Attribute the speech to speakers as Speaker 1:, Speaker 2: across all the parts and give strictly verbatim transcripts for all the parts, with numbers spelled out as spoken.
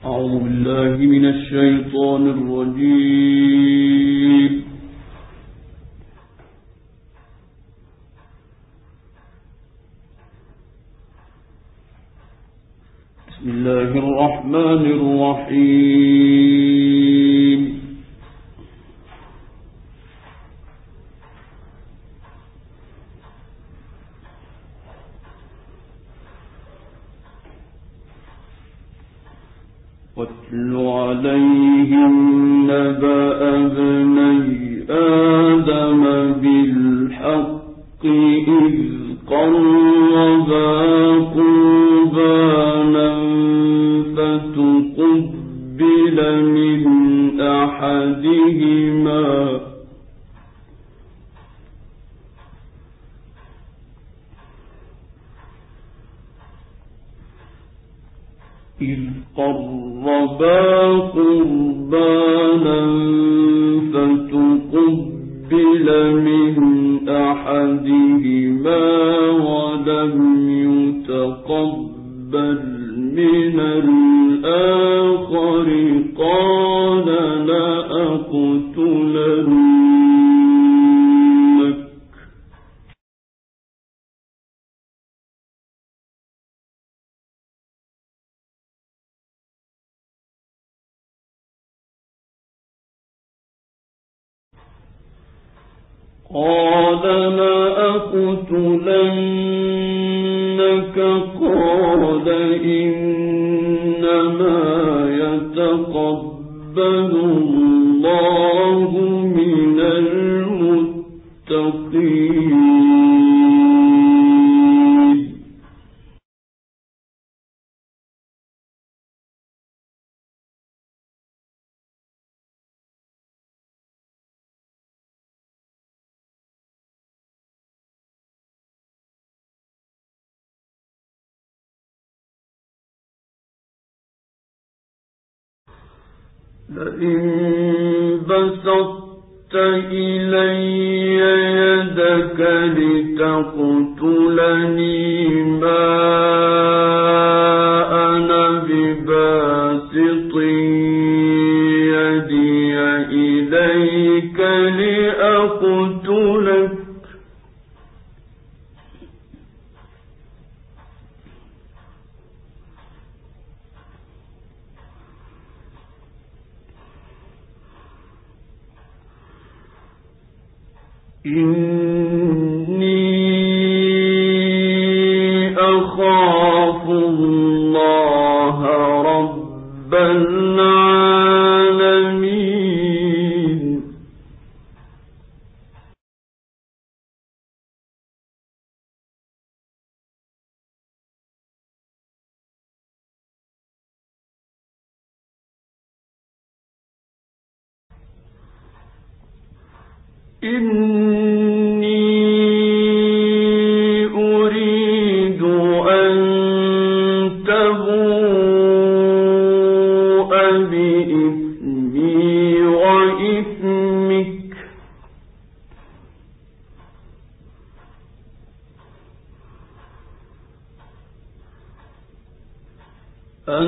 Speaker 1: أعوذ بالله من الشيطان الرجيم. بسم الله الرحمن الرحيم. واتل عليهم نبأ ابني آدم بالحق إذ قربا قربانا فتقبل من أحدهما إذ قربا قربانا فتقبل من أحدهما ولم يتقبل من الآخر قال لأقتلنك. قال لأقتلنك قال إنما يتقبل الله من المتقين. لئن بسطت إلي يدك لتقتلني ما أنا بباسط يدي إليك لأقتلك إني أخاف الله رب العالمين. إني أريد أن تبوء بإثمي وإثمك أن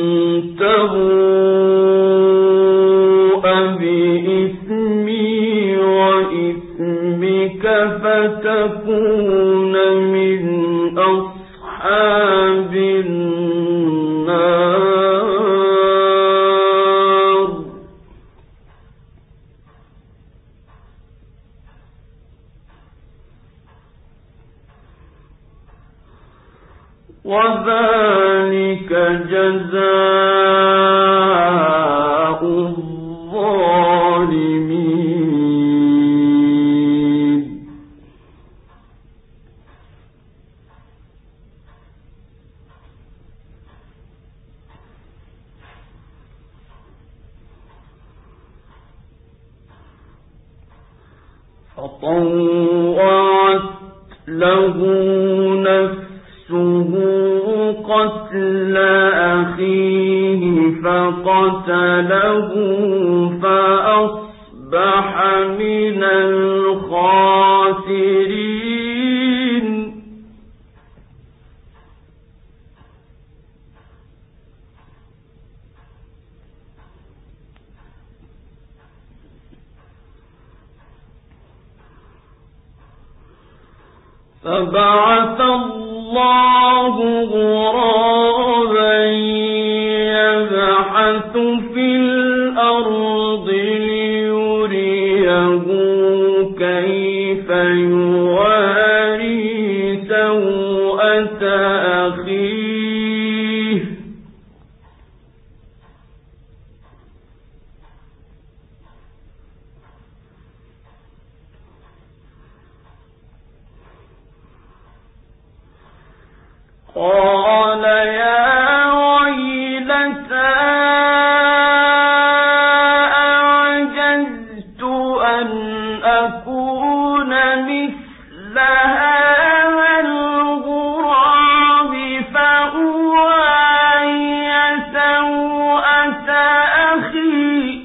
Speaker 1: تبوء بإثمي وإثمك فتكون من أصحاب النار. وذلك جزاء الظالمين. فطوعت له نفسه قتل أخيه فقتله فأصبح من الخاسرين. فبعث الله غرابا يبحث في الأرض ليريه كيف يواري سوءة أخيه قال يا ويلتى أعجزت أن أكون مثل هذا الغراب فأواري سوءة أخي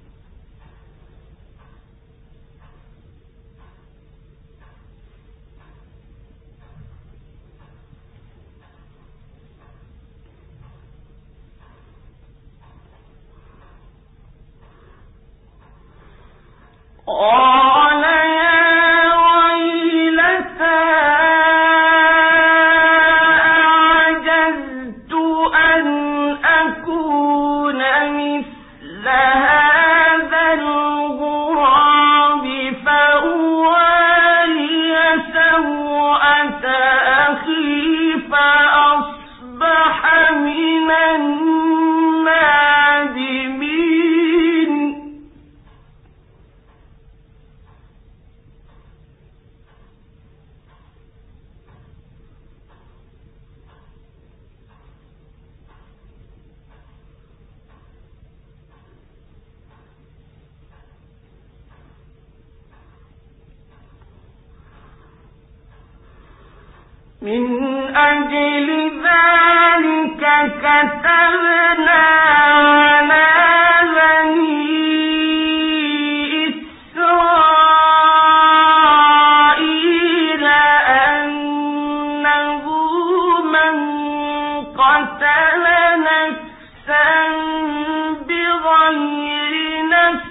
Speaker 1: قال يا ويلتى أعجزت أن أكون مثل هذا الغراب فأواري سوءة أخي فأصبح من النادمين من أجل ذلك كتبنا على بني إسرائيل أنه من قتل نفسا بغير نفس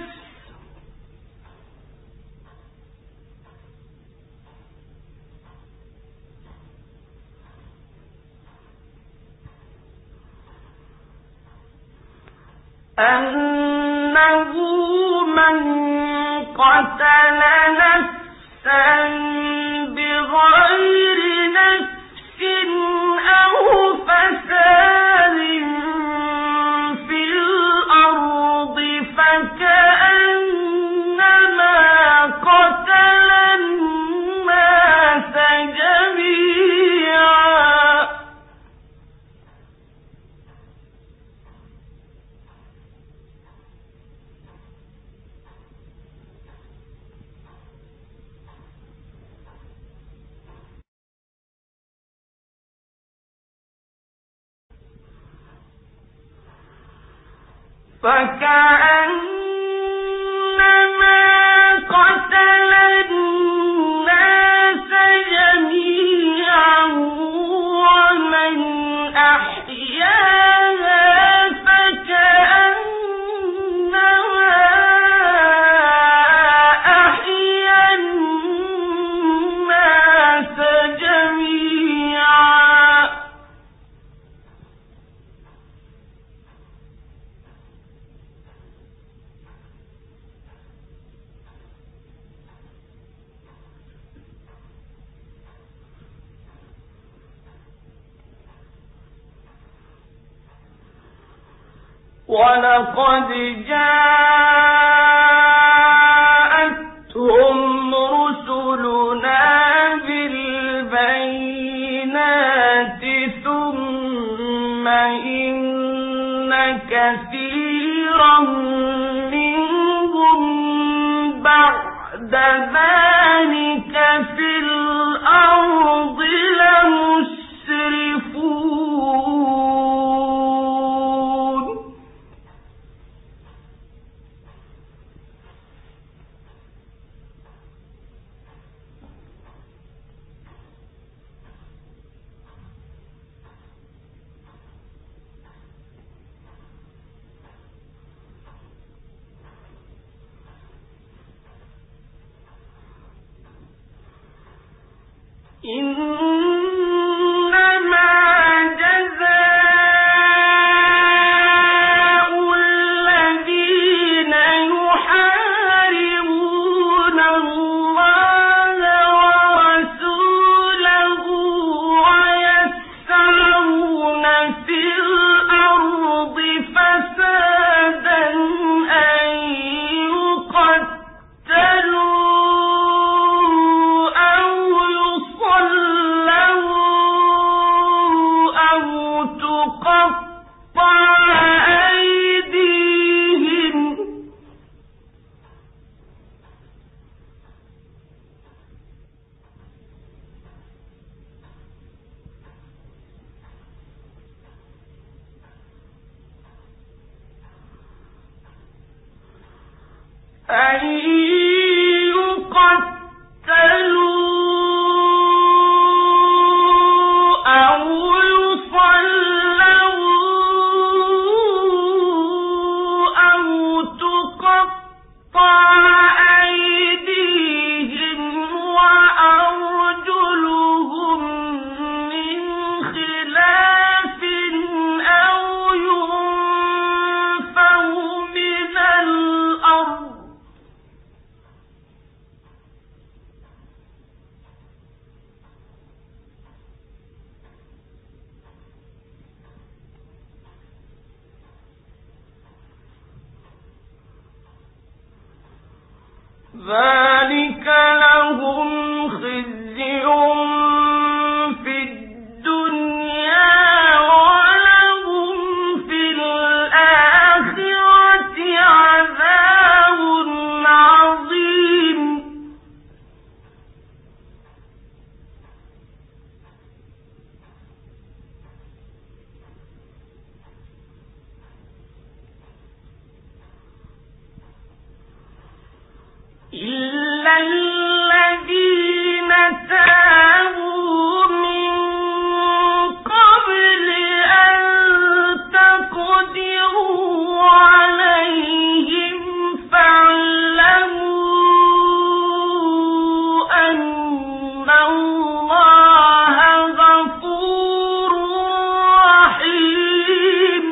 Speaker 1: أنه من قتل نفسا بغير نفس أو فساد في الأرض فكأنما قتل الناس جميعا فكأنما قتل الناس جميعا ومن أحياها فكأنما أحيا الناس جميعا ولقد جاءتهم رسلنا بالبينات ثم إن كثيرا منهم بعد ذلك في الأرض لمسرفون ذلك لهم خزي في الدنيا ولهم في الآخرة عذاب عظيم. إلا الذين تابوا من قبل أن تقدروا عليهم فاعلموا أن الله غفور رحيم.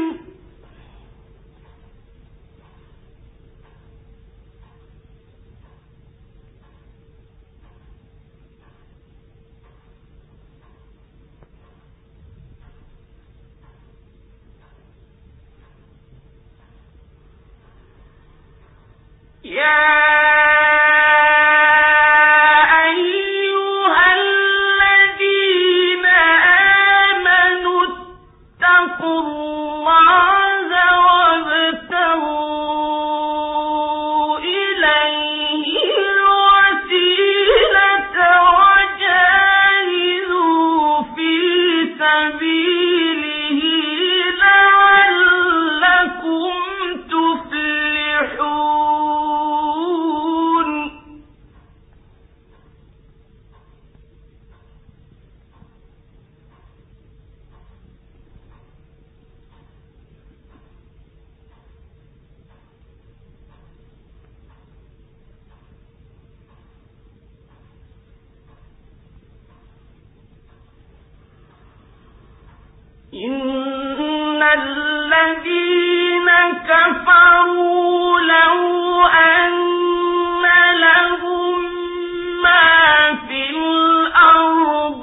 Speaker 1: يا أيها الذين آمنوا اتقوا الله وابتغوا إليه الوسيلة وجاهدوا في سبيله لعلكم تفلحون. إن الذين كفروا لو أن لهم ما في الأرض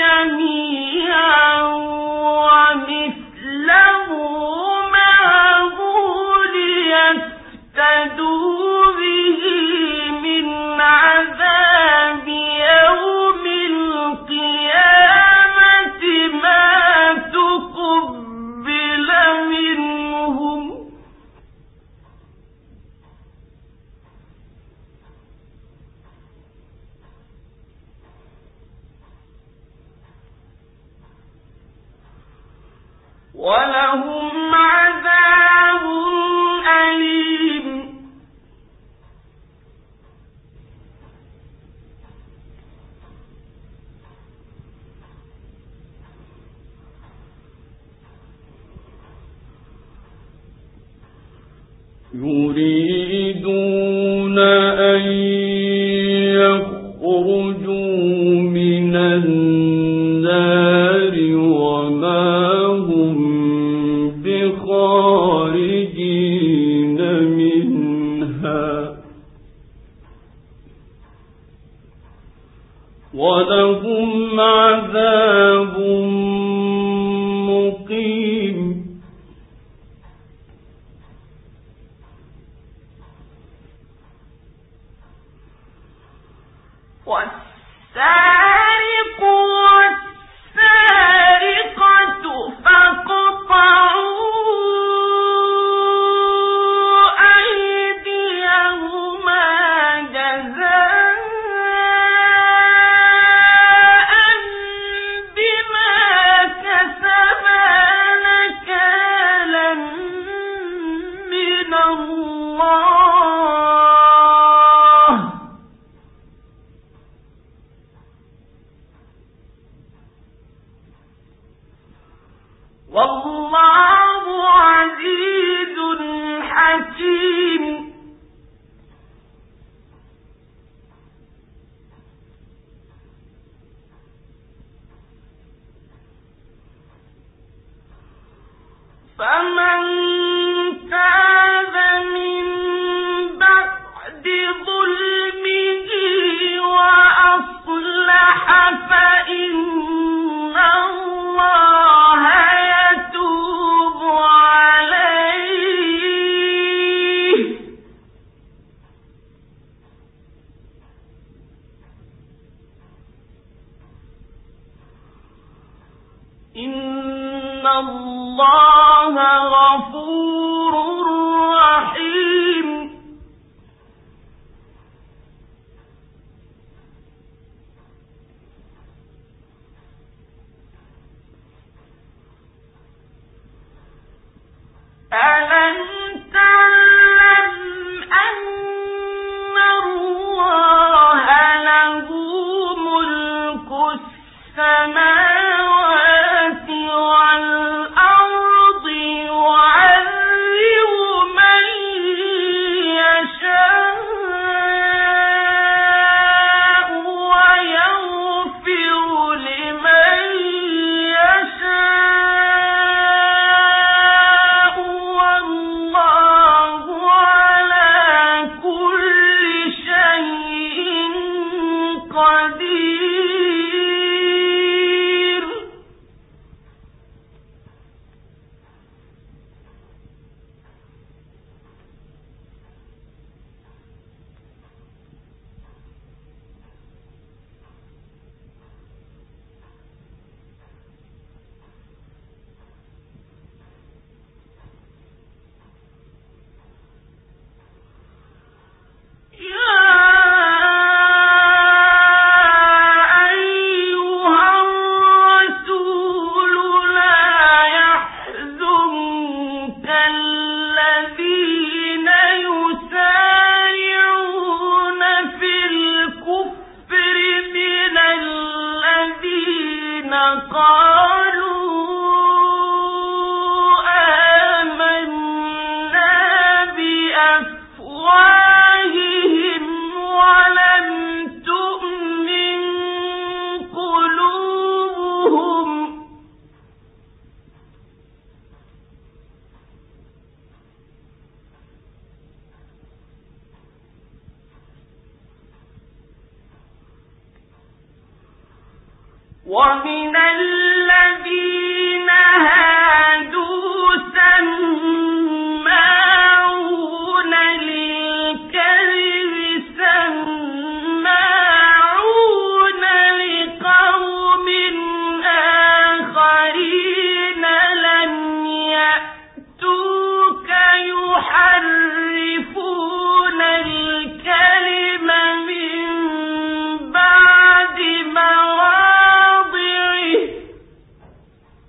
Speaker 1: جميعا ومثله معه ليفتدوا به من عذاب يوم القيامة ما تقبل منهم ولهم عذاب أليم.
Speaker 2: يريدون أن يخرجوا من النار
Speaker 1: خارجين منها ولهم عذاب مقيم. والسارق والسارقة فاقطعوا أيديهما جزاء بما كسبا نكالا من الله والله عزيز حكيم. فمن تاب من بعد ظلمه وأصلح فإن الله يتوب عليه إن الله غفور رحيم. ألم تعلم أن الله له ملك السماوات والأرض يعذب من يشاء ويغفر لمن يشاء والله على كل شيء قدير. ومن الذين هادوا سماعون للكذب سماعون لقوم آخرين لم يأتوك يحرفون الكلم من بعد مواضعه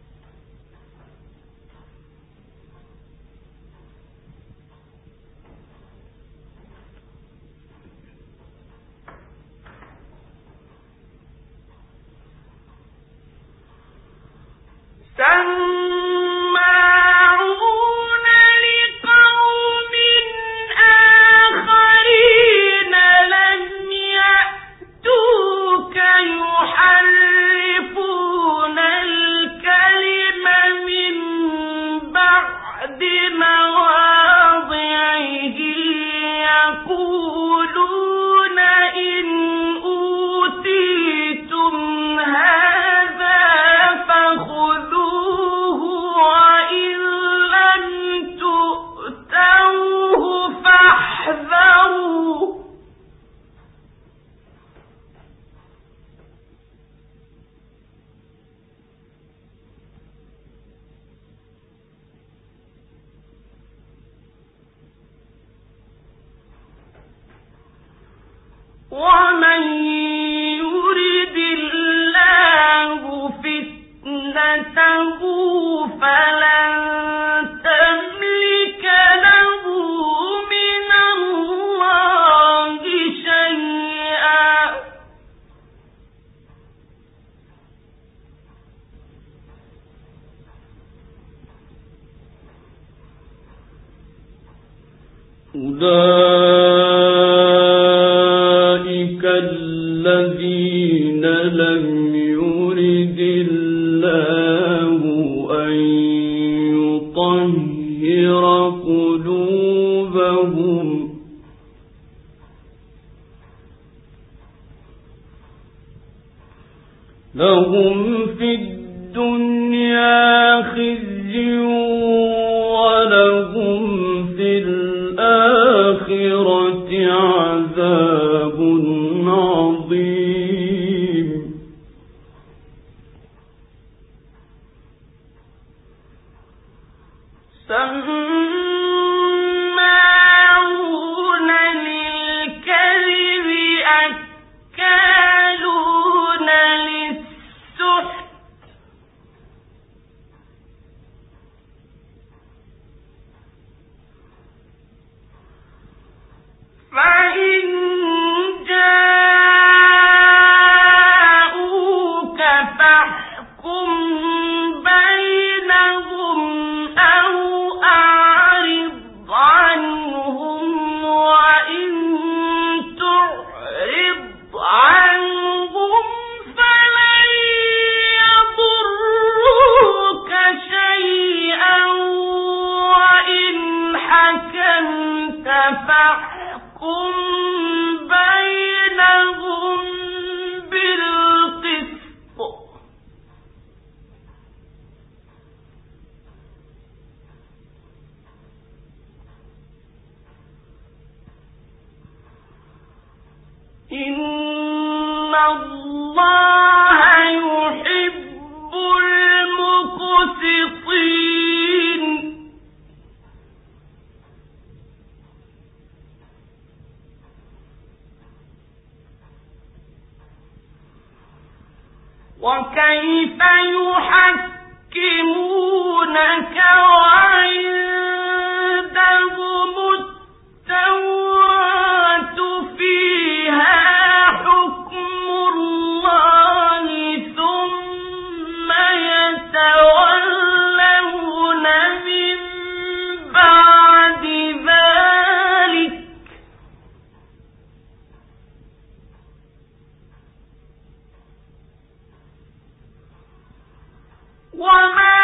Speaker 1: مواضعه يقولون إن أوتيتم هذا فخذوه وإن لم تؤتوه فاحذروا ومن يرد الله فتنته فلن تملك له من الله شيئا
Speaker 2: أولئك الذين لم يرد الله أن يطهر قلوبهم لهم في الدنيا خزي ولهم في الآخرة عذاب عظيم
Speaker 1: سماعون للكذب أكالون للسحت فإن جاءوك فاحكم بينهم أو أعرض عنهم وإن تعرض عنهم فلن يضروك شيئا وإن حكمت فاحكم بينهم بالقسط إن الله يحب المقسطين وكيف يحكمونك وعندهم التوراة فيها حكم الله ثم يتولون من بعد ذلك وما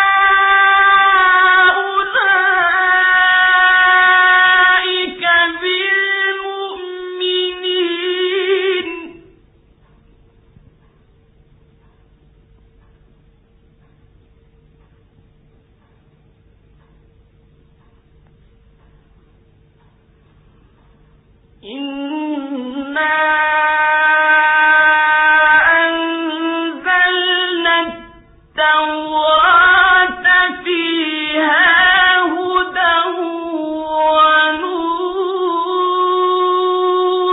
Speaker 1: أولئك بالمؤمنين إنا أنزلنا التوراة فيها هدى ونور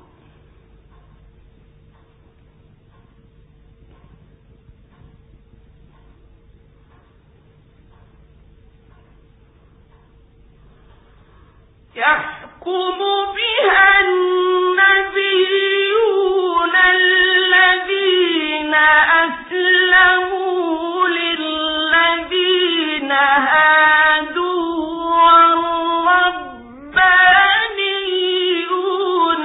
Speaker 1: يحكم بها النبيون الذين أسلموا للذين هادوا والربانيون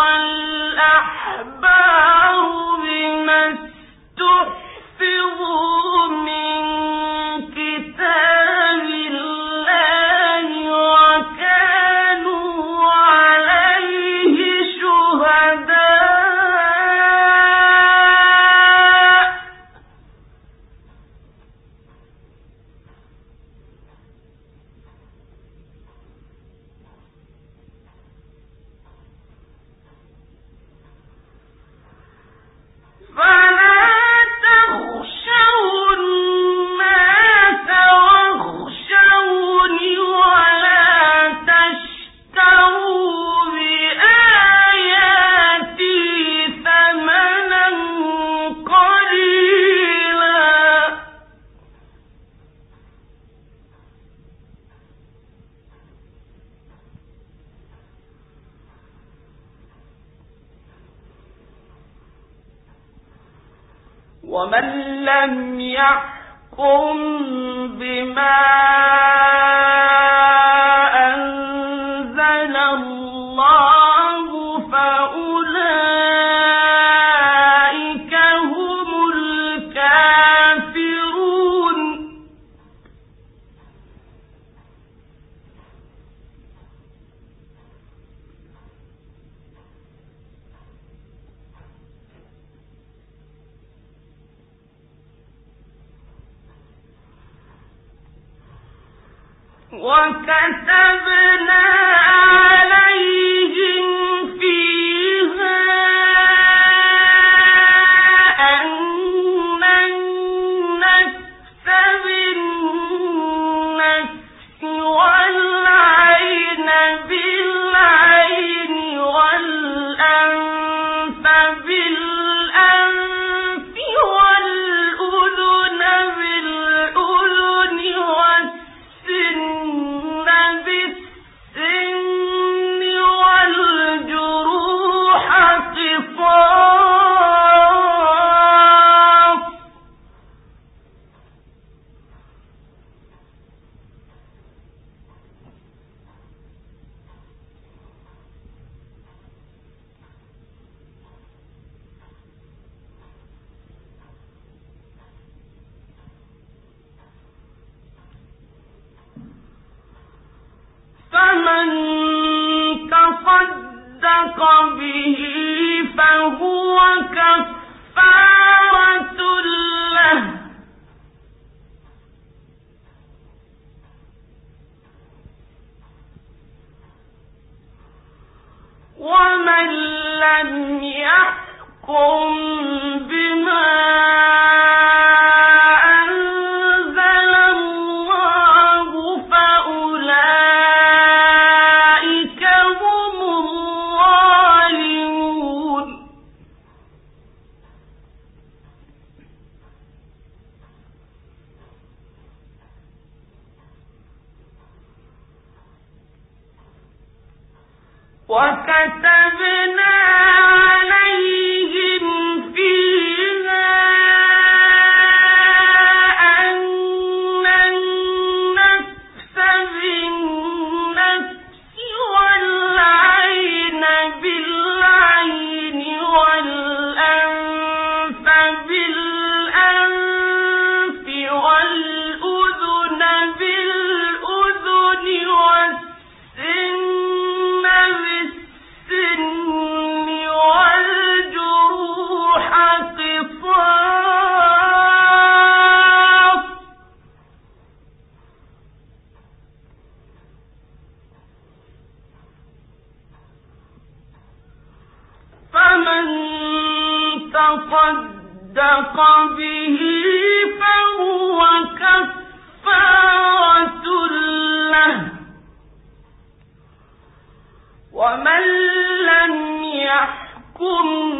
Speaker 1: والأحبار بما استحفظوا من كتاب الله ومن لم يحكم بما أنزل الله فأولئك هم الكافرون وكتبنا عليهم فيها أن النفس بالنفس والعين بالعين والأنف بالأنف والأذن بالأذن والسن بالسن والجروح قصاص فمن تصدق به فهو كفارة له ومن لم يحكم بما أنزل الله فأولئك هم الظالمون وكتبنا عليهم فيها أن النفس بالنفس والعين بالعين والأنف بالأنف والأذن بالأذن والسن بالسن والجروح قصاص فمن تصدق به فهو كفارة له ومن لم يحكم